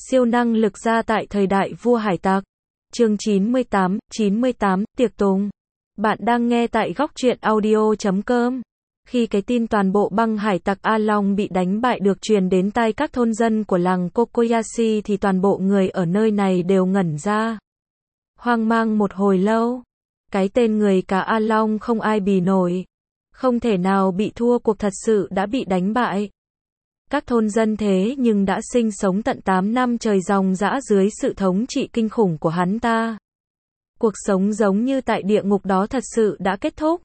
Siêu năng lực gia tại thời đại vua hải tặc. Chương 98, tiệc tùng. Bạn đang nghe tại góc truyện audio.com. Khi cái tin toàn bộ băng hải tặc A Long bị đánh bại được truyền đến tai các thôn dân của làng Kokoyashi thì toàn bộ người ở nơi này đều ngẩn ra. Hoang mang một hồi lâu. Cái tên người cá A Long không ai bì nổi. Không thể nào bị thua, cuộc thật sự đã bị đánh bại. Các thôn dân thế nhưng đã sinh sống tận 8 năm trời ròng rã dưới sự thống trị kinh khủng của hắn ta. Cuộc sống giống như tại địa ngục đó thật sự đã kết thúc.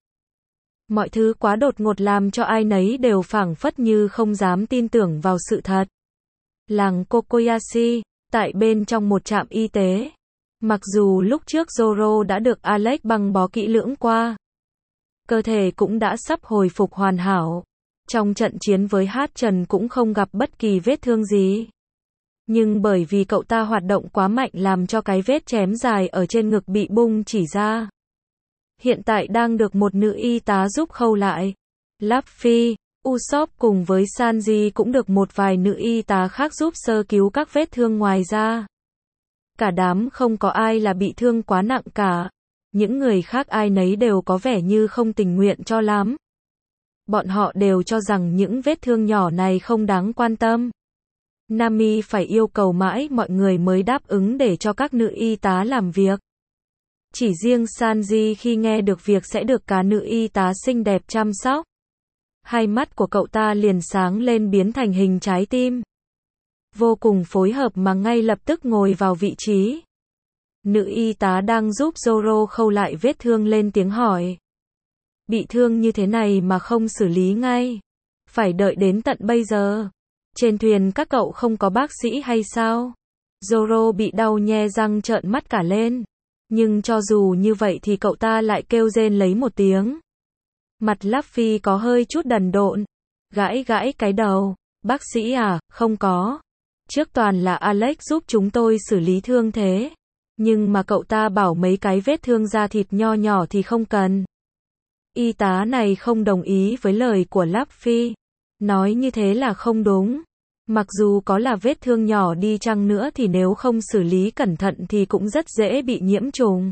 Mọi thứ quá đột ngột làm cho ai nấy đều phảng phất như không dám tin tưởng vào sự thật. Làng Kokoyashi, tại bên trong một trạm y tế. Mặc dù lúc trước Zoro đã được Alex băng bó kỹ lưỡng qua, cơ thể cũng đã sắp hồi phục hoàn hảo. Trong trận chiến với Hát Trần cũng không gặp bất kỳ vết thương gì. Nhưng bởi vì cậu ta hoạt động quá mạnh làm cho cái vết chém dài ở trên ngực bị bung chỉ ra. Hiện tại đang được một nữ y tá giúp khâu lại. Luffy, Usopp cùng với Sanji cũng được một vài nữ y tá khác giúp sơ cứu các vết thương ngoài ra. Cả đám không có ai là bị thương quá nặng cả. Những người khác ai nấy đều có vẻ như không tình nguyện cho lắm. Bọn họ đều cho rằng những vết thương nhỏ này không đáng quan tâm. Nami phải yêu cầu mãi mọi người mới đáp ứng để cho các nữ y tá làm việc. Chỉ riêng Sanji khi nghe được việc sẽ được cả nữ y tá xinh đẹp chăm sóc, hai mắt của cậu ta liền sáng lên biến thành hình trái tim. Vô cùng phối hợp mà ngay lập tức ngồi vào vị trí. Nữ y tá đang giúp Zoro khâu lại vết thương lên tiếng hỏi. Bị thương như thế này mà không xử lý ngay. Phải đợi đến tận bây giờ. Trên thuyền các cậu không có bác sĩ hay sao? Zoro bị đau nhe răng trợn mắt cả lên. Nhưng cho dù như vậy thì cậu ta lại kêu rên lấy một tiếng. Mặt Luffy có hơi chút đần độn. Gãi gãi cái đầu. Bác sĩ à, không có. Trước toàn là Alex giúp chúng tôi xử lý thương thế. Nhưng mà cậu ta bảo mấy cái vết thương da thịt nho nhỏ thì không cần. Y tá này không đồng ý với lời của Luffy. Nói như thế là không đúng. Mặc dù có là vết thương nhỏ đi chăng nữa thì nếu không xử lý cẩn thận thì cũng rất dễ bị nhiễm trùng.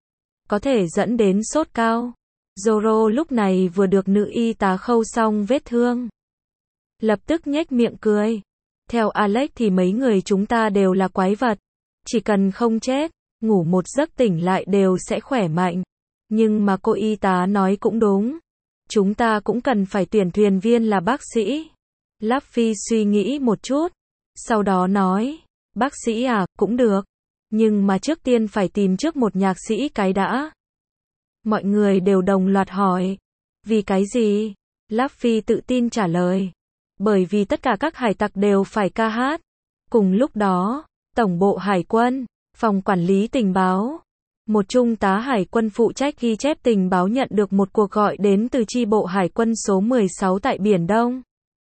Có thể dẫn đến sốt cao. Zoro lúc này vừa được nữ y tá khâu xong vết thương. Lập tức nhếch miệng cười. Theo Alex thì mấy người chúng ta đều là quái vật. Chỉ cần không chết, ngủ một giấc tỉnh lại đều sẽ khỏe mạnh. Nhưng mà cô y tá nói cũng đúng. Chúng ta cũng cần phải tuyển thuyền viên là bác sĩ. Luffy suy nghĩ một chút. Sau đó nói. Bác sĩ à, cũng được. Nhưng mà trước tiên phải tìm trước một nhạc sĩ cái đã. Mọi người đều đồng loạt hỏi. Vì cái gì? Luffy tự tin trả lời. Bởi vì tất cả các hải tặc đều phải ca hát. Cùng lúc đó, Tổng bộ Hải quân, Phòng Quản lý Tình báo. Một trung tá hải quân phụ trách ghi chép tình báo nhận được một cuộc gọi đến từ chi bộ hải quân số 16 tại Biển Đông.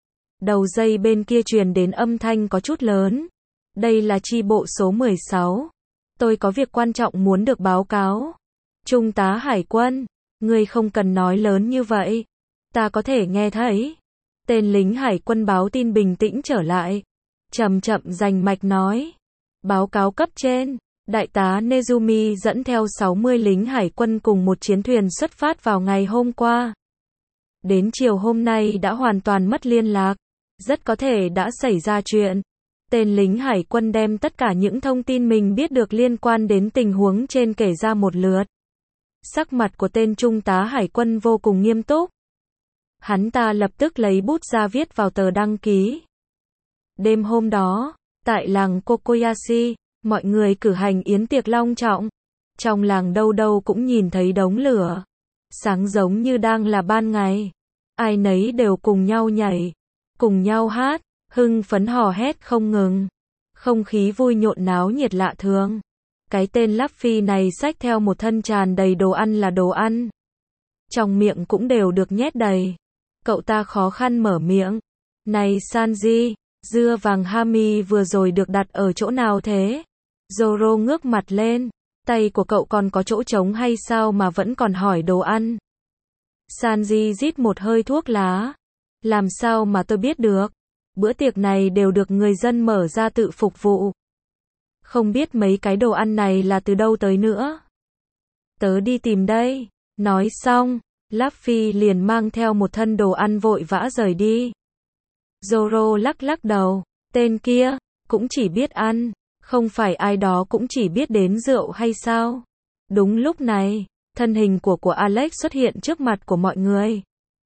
Đầu dây bên kia truyền đến âm thanh có chút lớn. Đây là chi bộ số 16. Tôi có việc quan trọng muốn được báo cáo. Trung tá hải quân, ngươi không cần nói lớn như vậy. Ta có thể nghe thấy. Tên lính hải quân báo tin bình tĩnh trở lại. Chậm chậm rành mạch nói. Báo cáo cấp trên. Đại tá Nezumi dẫn theo 60 lính hải quân cùng một chiến thuyền xuất phát vào ngày hôm qua. Đến chiều hôm nay đã hoàn toàn mất liên lạc. Rất có thể đã xảy ra chuyện. Tên lính hải quân đem tất cả những thông tin mình biết được liên quan đến tình huống trên kể ra một lượt. Sắc mặt của tên trung tá hải quân vô cùng nghiêm túc. Hắn ta lập tức lấy bút ra viết vào tờ đăng ký. Đêm hôm đó, tại làng Kokoyashi, mọi người cử hành yến tiệc long trọng. Trong làng đâu đâu cũng nhìn thấy đống lửa. Sáng giống như đang là ban ngày. Ai nấy đều cùng nhau nhảy, cùng nhau hát, hưng phấn hò hét không ngừng. Không khí vui nhộn náo nhiệt lạ thường. Cái tên Luffy này xách theo một thân tràn đầy đồ ăn là đồ ăn. Trong miệng cũng đều được nhét đầy. Cậu ta khó khăn mở miệng. Này Sanji, dưa vàng Hami vừa rồi được đặt ở chỗ nào thế? Zoro ngước mặt lên. Tay của cậu còn có chỗ trống hay sao mà vẫn còn hỏi đồ ăn? Sanji rít một hơi thuốc lá. Làm sao mà tôi biết được? Bữa tiệc này đều được người dân mở ra tự phục vụ. Không biết mấy cái đồ ăn này là từ đâu tới nữa. Tớ đi tìm đây. Nói xong, Luffy liền mang theo một thân đồ ăn vội vã rời đi. Zoro lắc lắc đầu, tên kia, cũng chỉ biết ăn, không phải ai đó cũng chỉ biết đến rượu hay sao? Đúng lúc này, thân hình của Alex xuất hiện trước mặt của mọi người.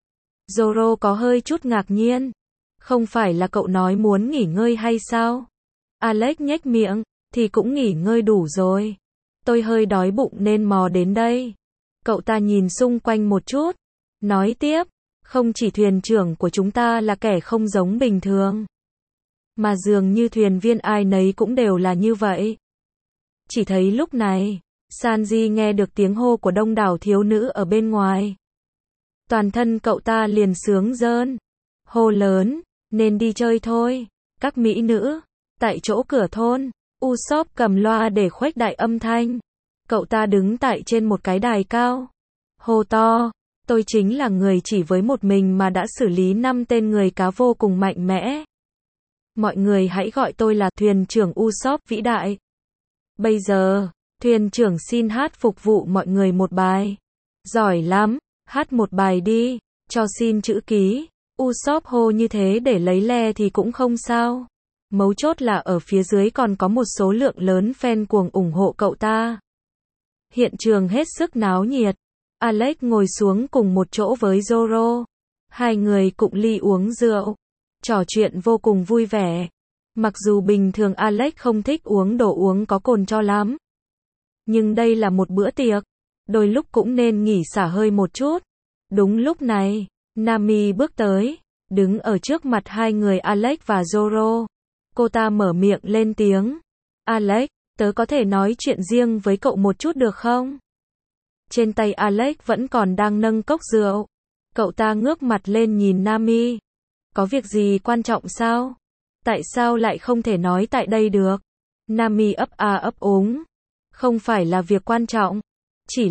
Zoro có hơi chút ngạc nhiên. Không phải là cậu nói muốn nghỉ ngơi hay sao? Alex nhếch miệng, thì cũng nghỉ ngơi đủ rồi. Tôi hơi đói bụng nên mò đến đây. Cậu ta nhìn xung quanh một chút, nói tiếp, không chỉ thuyền trưởng của chúng ta là kẻ không giống bình thường, mà dường như thuyền viên ai nấy cũng đều là như vậy. Chỉ thấy lúc này, Sanji nghe được tiếng hô của đông đảo thiếu nữ ở bên ngoài. Toàn thân cậu ta liền sướng rơn, hô lớn, nên đi chơi thôi, các mỹ nữ. Tại chỗ cửa thôn, Usopp cầm loa để khuếch đại âm thanh. Cậu ta đứng tại trên một cái đài cao, hô to, tôi chính là người chỉ với một mình mà đã xử lý 5 tên người cá vô cùng mạnh mẽ. Mọi người hãy gọi tôi là thuyền trưởng Usopp vĩ đại. Bây giờ, thuyền trưởng xin hát phục vụ mọi người một bài. Giỏi lắm, hát một bài đi, cho xin chữ ký. Usopp hô như thế để lấy le thì cũng không sao. Mấu chốt là ở phía dưới còn có một số lượng lớn fan cuồng ủng hộ cậu ta. Hiện trường hết sức náo nhiệt. Alex ngồi xuống cùng một chỗ với Zoro. Hai người cụng ly uống rượu, trò chuyện vô cùng vui vẻ. Mặc dù bình thường Alex không thích uống đồ uống có cồn cho lắm, nhưng đây là một bữa tiệc, đôi lúc cũng nên nghỉ xả hơi một chút. Đúng lúc này, Nami bước tới, đứng ở trước mặt hai người Alex và Zoro. Cô ta mở miệng lên tiếng. Alex, tớ có thể nói chuyện riêng với cậu một chút được không? Trên tay Alex vẫn còn đang nâng cốc rượu. Cậu ta ngước mặt lên nhìn Nami. Có việc gì quan trọng sao? Tại sao lại không thể nói tại đây được? Nami ấp a ấp úng. Không phải là việc quan trọng. Chỉ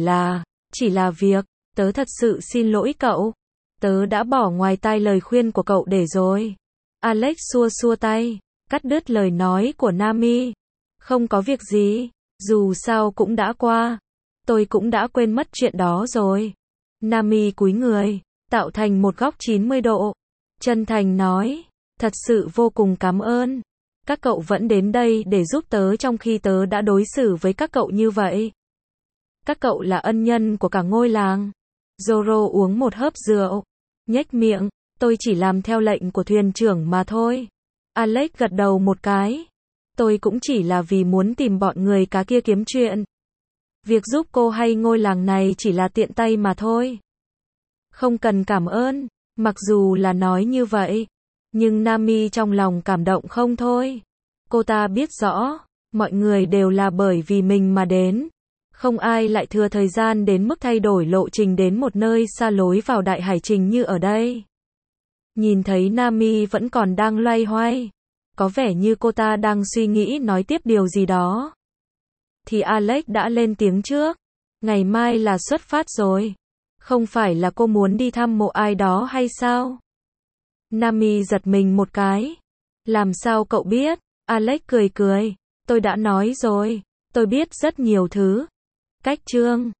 là việc, tớ thật sự xin lỗi cậu. Tớ đã bỏ ngoài tai lời khuyên của cậu để rồi. Alex xua xua tay, cắt đứt lời nói của Nami. Không có việc gì, dù sao cũng đã qua. Tôi cũng đã quên mất chuyện đó rồi. Nami cúi người, tạo thành một góc 90 độ. Chân thành nói, thật sự vô cùng cảm ơn. Các cậu vẫn đến đây để giúp tớ trong khi tớ đã đối xử với các cậu như vậy. Các cậu là ân nhân của cả ngôi làng. Zoro uống một hớp rượu, nhếch miệng, tôi chỉ làm theo lệnh của thuyền trưởng mà thôi. Alex gật đầu một cái. Tôi cũng chỉ là vì muốn tìm bọn người cá kia kiếm chuyện. Việc giúp cô hay ngôi làng này chỉ là tiện tay mà thôi. Không cần cảm ơn, mặc dù là nói như vậy, nhưng Nami trong lòng cảm động không thôi. Cô ta biết rõ, mọi người đều là bởi vì mình mà đến. Không ai lại thừa thời gian đến mức thay đổi lộ trình đến một nơi xa lối vào đại hải trình như ở đây. Nhìn thấy Nami vẫn còn đang loay hoay, có vẻ như cô ta đang suy nghĩ nói tiếp điều gì đó, thì Alex đã lên tiếng trước. Ngày mai là xuất phát rồi. Không phải là cô muốn đi thăm mộ ai đó hay sao? Nami giật mình một cái. Làm sao cậu biết? Alex cười cười. Tôi đã nói rồi. Tôi biết rất nhiều thứ. Cách chương